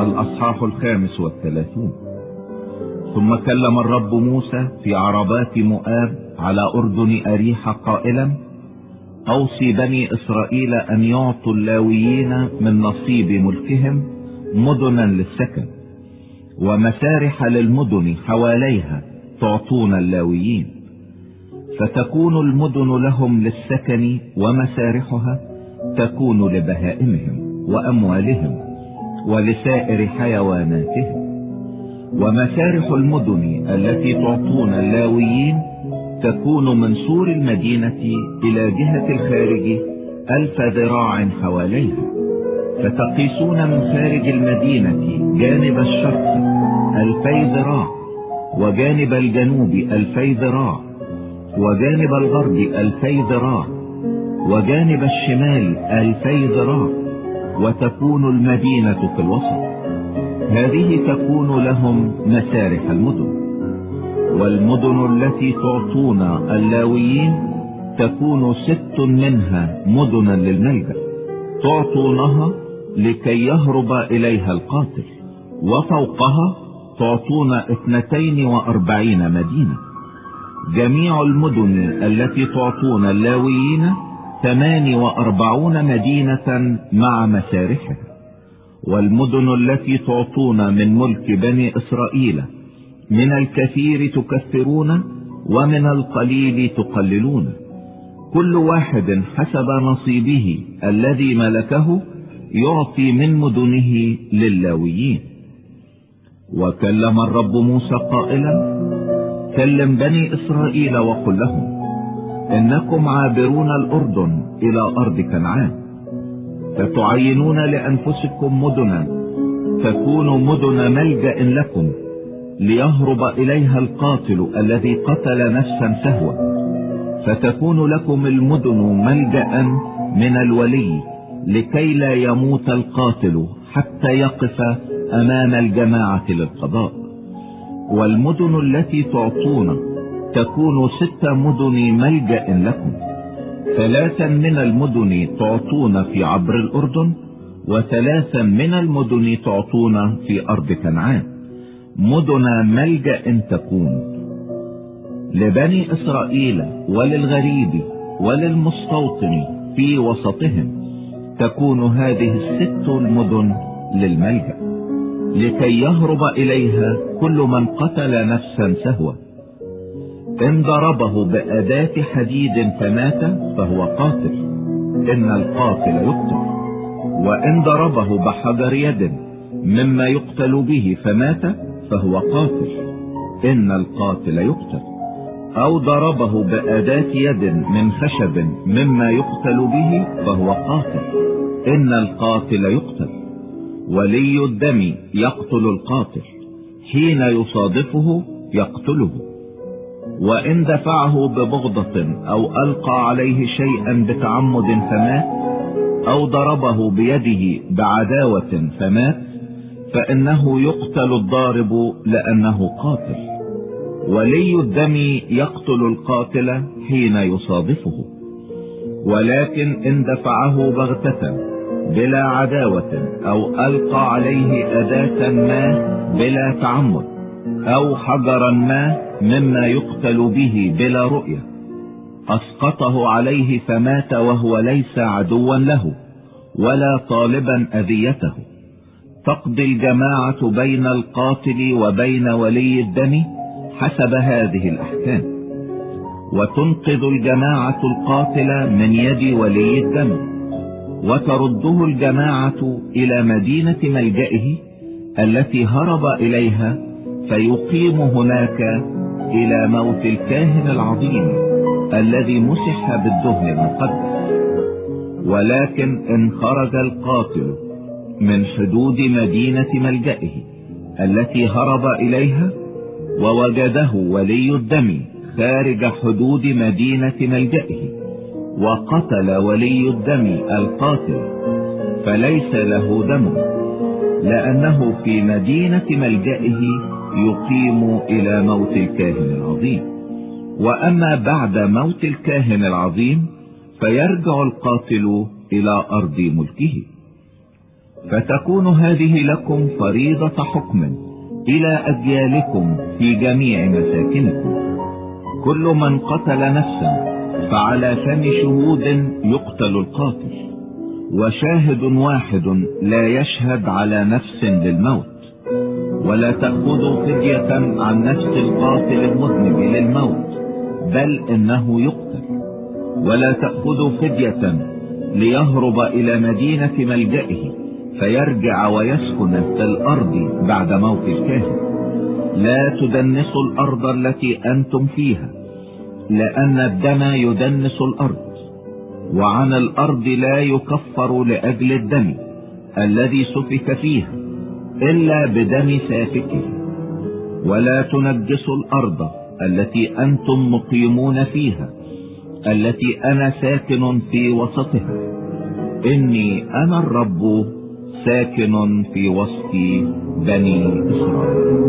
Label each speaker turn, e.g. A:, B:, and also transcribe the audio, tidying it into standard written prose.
A: الأصحاح 35. ثم كلم الرب موسى في عربات مؤاب على أردن أريحة قائلا: أوصي بني إسرائيل أن يعطوا اللاويين من نصيب ملكهم مدنا للسكن، ومسارح للمدن حواليها تعطون اللاويين، فتكون المدن لهم للسكن، ومسارحها تكون لبهائمهم وأموالهم ولسائر حيواناتهم. ومسارح المدن التي تعطون اللاويين تكون من سور المدينة إلى جهة الخارج 1000 ذراع حواليها، فتقيسون من خارج المدينة جانب الشرق 2000 ذراع، وجانب الجنوب 2000 ذراع، وجانب الغرب 2000 ذراع، وجانب الشمال 2000 ذراع، وتكون المدينة في الوسط. هذه تكون لهم مسارح المدن. والمدن التي تعطون اللاويين تكون 6 منها مدنا للملجأ، تعطونها لكي يهرب إليها القاتل، وفوقها تعطون 42 مدينة. جميع المدن التي تعطون اللاويين 48 مدينة مع مسارحها. والمدن التي تعطون من ملك بني إسرائيل من الكثير تكثرون، ومن القليل تقللون، كل واحد حسب نصيبه الذي ملكه يعطي من مدنه لللاويين. وكلم الرب موسى قائلا: كلم بني إسرائيل وقل لهم: إنكم عابرون الأردن إلى أرض كنعان، فتعينون لأنفسكم مدنا تكون مدن ملجأ لكم، ليهرب إليها القاتل الذي قتل نفسا سهوا، فتكون لكم المدن ملجأ من الولي، لكي لا يموت القاتل حتى يقف أمام الجماعة للقضاء. والمدن التي تعطون تكون 6 مدن ملجأ لكم، 3 من المدن تعطون في عبر الأردن، و3 من المدن تعطون في أرض كنعان، مدن ملجأ تكون لبني إسرائيل وللغريب وللمستوطن في وسطهم. تكون هذه 6 المدن للملجأ، لكي يهرب إليها كل من قتل نفسا سهوا. إن ضربه بأداة حديد فمات فهو قاتل، إن القاتل يقتل. وإن ضربه بحجر يد مما يقتل به فمات فهو قاتل، إن القاتل يقتل. أو ضربه بأداة يد من خشب مما يقتل به فهو قاتل، إن القاتل يقتل. ولي الدم يقتل القاتل، حين يصادفه يقتله. وإن دفعه ببغضة أو ألقى عليه شيئا بتعمد فمات، أو ضربه بيده بعداوة فمات، فإنه يقتل الضارب لأنه قاتل. ولي الدم يقتل القاتل حين يصادفه. ولكن إن دفعه بغتة بلا عداوة، أو ألقى عليه أداة ما بلا تعمد، أو حجرا ما مما يقتل به بلا رؤية، أسقطه عليه فمات وهو ليس عدوا له ولا طالبا أذيته، تقضي الجماعة بين القاتل وبين ولي الدم حسب هذه الأحكام، وتنقذ الجماعة القاتل من يد ولي الدم، وترده الجماعة إلى مدينة ملجئه التي هرب إليها، فيقيم هناك إلى موت الكاهن العظيم الذي مسح بالدهن المقدس. ولكن إن خرج القاتل من حدود مدينة ملجئه التي هرب إليها، ووجده ولي الدم خارج حدود مدينة ملجئه، وقتل ولي الدم القاتل، فليس له دم، لأنه في مدينة ملجئه يقيم إلى موت الكاهن العظيم. وأما بعد موت الكاهن العظيم فيرجع القاتل إلى أرض ملكه. فتكون هذه لكم فريضة حكم إلى أجيالكم في جميع مساكنكم. كل من قتل نفسا فعلى فم شهود يقتل القاتل، وشاهد واحد لا يشهد على نفس للموت. ولا تأخذوا فدية عن نفس القاتل المذنب للموت، بل إنه يقتل. ولا تأخذوا فدية ليهرب إلى مدينة ملجئه فيرجع ويسكن في الأرض بعد موت الكاهن. لا تدنسوا الأرض التي أنتم فيها، لأن الدم يدنس الأرض، وعن الأرض لا يكفر لأجل الدم الذي سفك فيها إلا بدم سافكه. ولا تنجسوا الأرض التي أنتم مقيمون فيها، التي أنا ساكن في وسطها. إني أنا الرب ساكن في وسط بني إسرائيل.